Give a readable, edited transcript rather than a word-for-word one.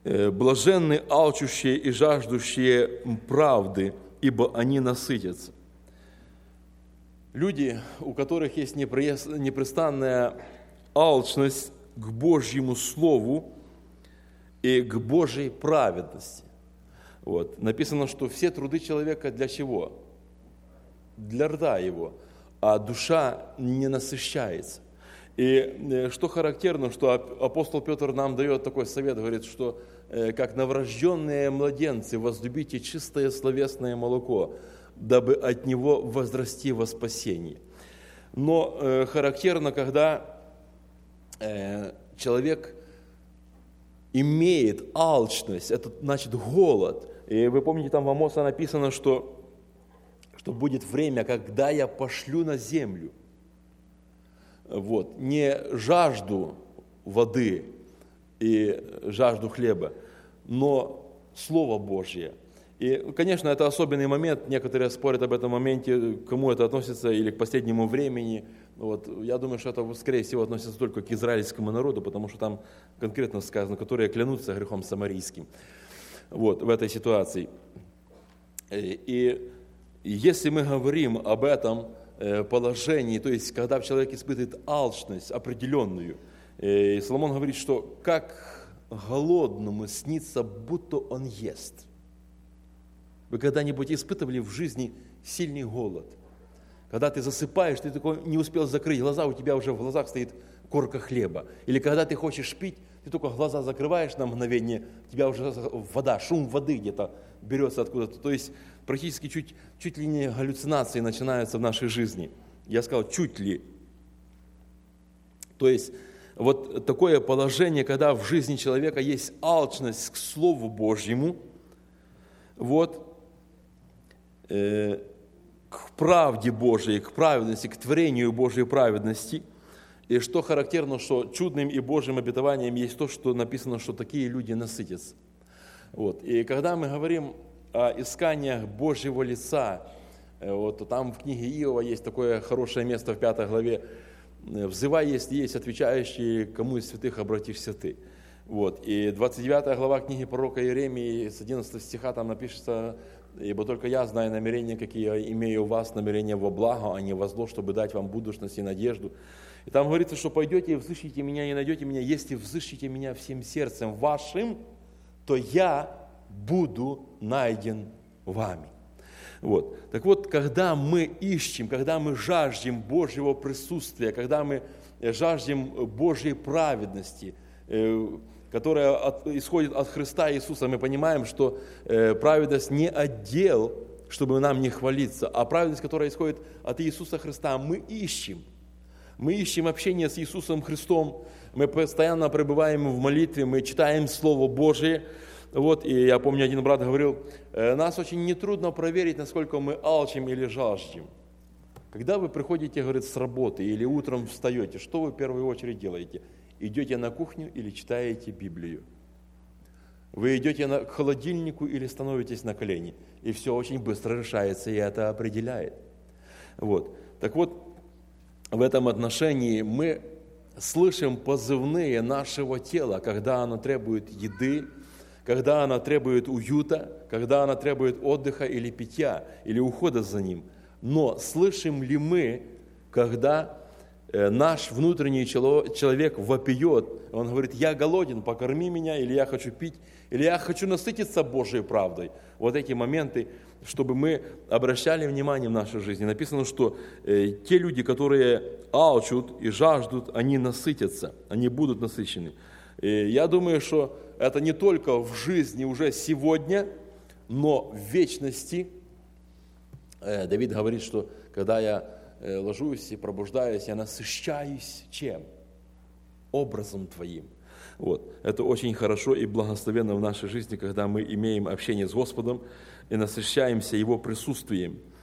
Блаженны алчущие и жаждущие правды, ибо они насытятся. Люди, у которых есть непрестанная алчность к Божьему Слову и к Божьей праведности. Вот. Написано, что все труды человека для чего? Для рта его, а душа не насыщается. И что характерно, что апостол Петр нам дает такой совет, говорит, что как новорожденные младенцы возлюбите чистое словесное молоко, дабы от него возрасти во спасение. Но характерно, когда человек имеет алчность, это значит голод. И вы помните, там в Амоса написано, что будет время, когда я пошлю на землю. Вот, не жажду воды и жажду хлеба, но Слово Божье. И, конечно, это особенный момент, некоторые спорят об этом моменте, к кому это относится, или к последнему времени. Вот, я думаю, что это, скорее всего, относится только к израильскому народу, потому что там конкретно сказано, которые клянутся грехом самарийским. Вот, в этой ситуации. И если мы говорим об этом положении, то есть, когда человек испытывает алчность определенную, и Соломон говорит, что как голодному снится, будто он ест. Вы когда-нибудь испытывали в жизни сильный голод? Когда ты засыпаешь, ты такой не успел закрыть глаза, у тебя уже в глазах стоит корка хлеба. Или когда ты хочешь пить, ты только глаза закрываешь на мгновение, у тебя уже вода, шум воды где-то берется откуда-то. То есть практически чуть ли не галлюцинации начинаются в нашей жизни. Я сказал, чуть ли. То есть вот такое положение, когда в жизни человека есть алчность к Слову Божьему, вот, к правде Божией, к праведности, к творению Божьей праведности. И что характерно, что чудным и Божьим обетованием есть то, что написано, что такие люди насытятся. Вот. И когда мы говорим о исканиях Божьего лица, вот там в книге Иова есть такое хорошее место в 5 главе, «Взывай, если есть отвечающие, кому из святых обратишься ты». Вот. И 29 глава книги пророка Иеремии, с 11 стиха там напишется: «Ибо только я знаю намерения, какие я имею у вас, намерения во благо, а не во зло, чтобы дать вам будущность и надежду». И там говорится, что пойдете и взыщите меня, и найдете меня, если взыщите меня всем сердцем вашим, то я буду найден вами. Вот. Так вот, когда мы ищем, когда мы жаждем Божьего присутствия, когда мы жаждем Божьей праведности, которая исходит от Христа Иисуса, мы понимаем, что праведность не отдел, чтобы нам не хвалиться, а праведность, которая исходит от Иисуса Христа, мы ищем. Мы ищем общение с Иисусом Христом, мы постоянно пребываем в молитве, мы читаем Слово Божие. Вот, и я помню, один брат говорил, нас очень нетрудно проверить, насколько мы алчим или жаждем. Когда вы приходите, говорит, с работы или утром встаете, что вы в первую очередь делаете? Идете на кухню или читаете Библию? Вы идете к холодильнику или становитесь на колени? И все очень быстро решается, и это определяет. Вот. Так вот, в этом отношении мы слышим позывные нашего тела, когда оно требует еды, когда оно требует уюта, когда оно требует отдыха или питья, или ухода за ним. Но слышим ли мы, когда наш внутренний человек вопиет, он говорит, я голоден, покорми меня, или я хочу пить, или я хочу насытиться Божьей правдой. Вот эти моменты, чтобы мы обращали внимание в нашей жизни. Написано, что те люди, которые алчут и жаждут, они насытятся, они будут насыщены. И я думаю, что это не только в жизни уже сегодня, но в вечности. Давид говорит, что когда я ложусь и пробуждаюсь, я насыщаюсь чем? Образом Твоим. Вот. Это очень хорошо и благословенно в нашей жизни, когда мы имеем общение с Господом и насыщаемся Его присутствием.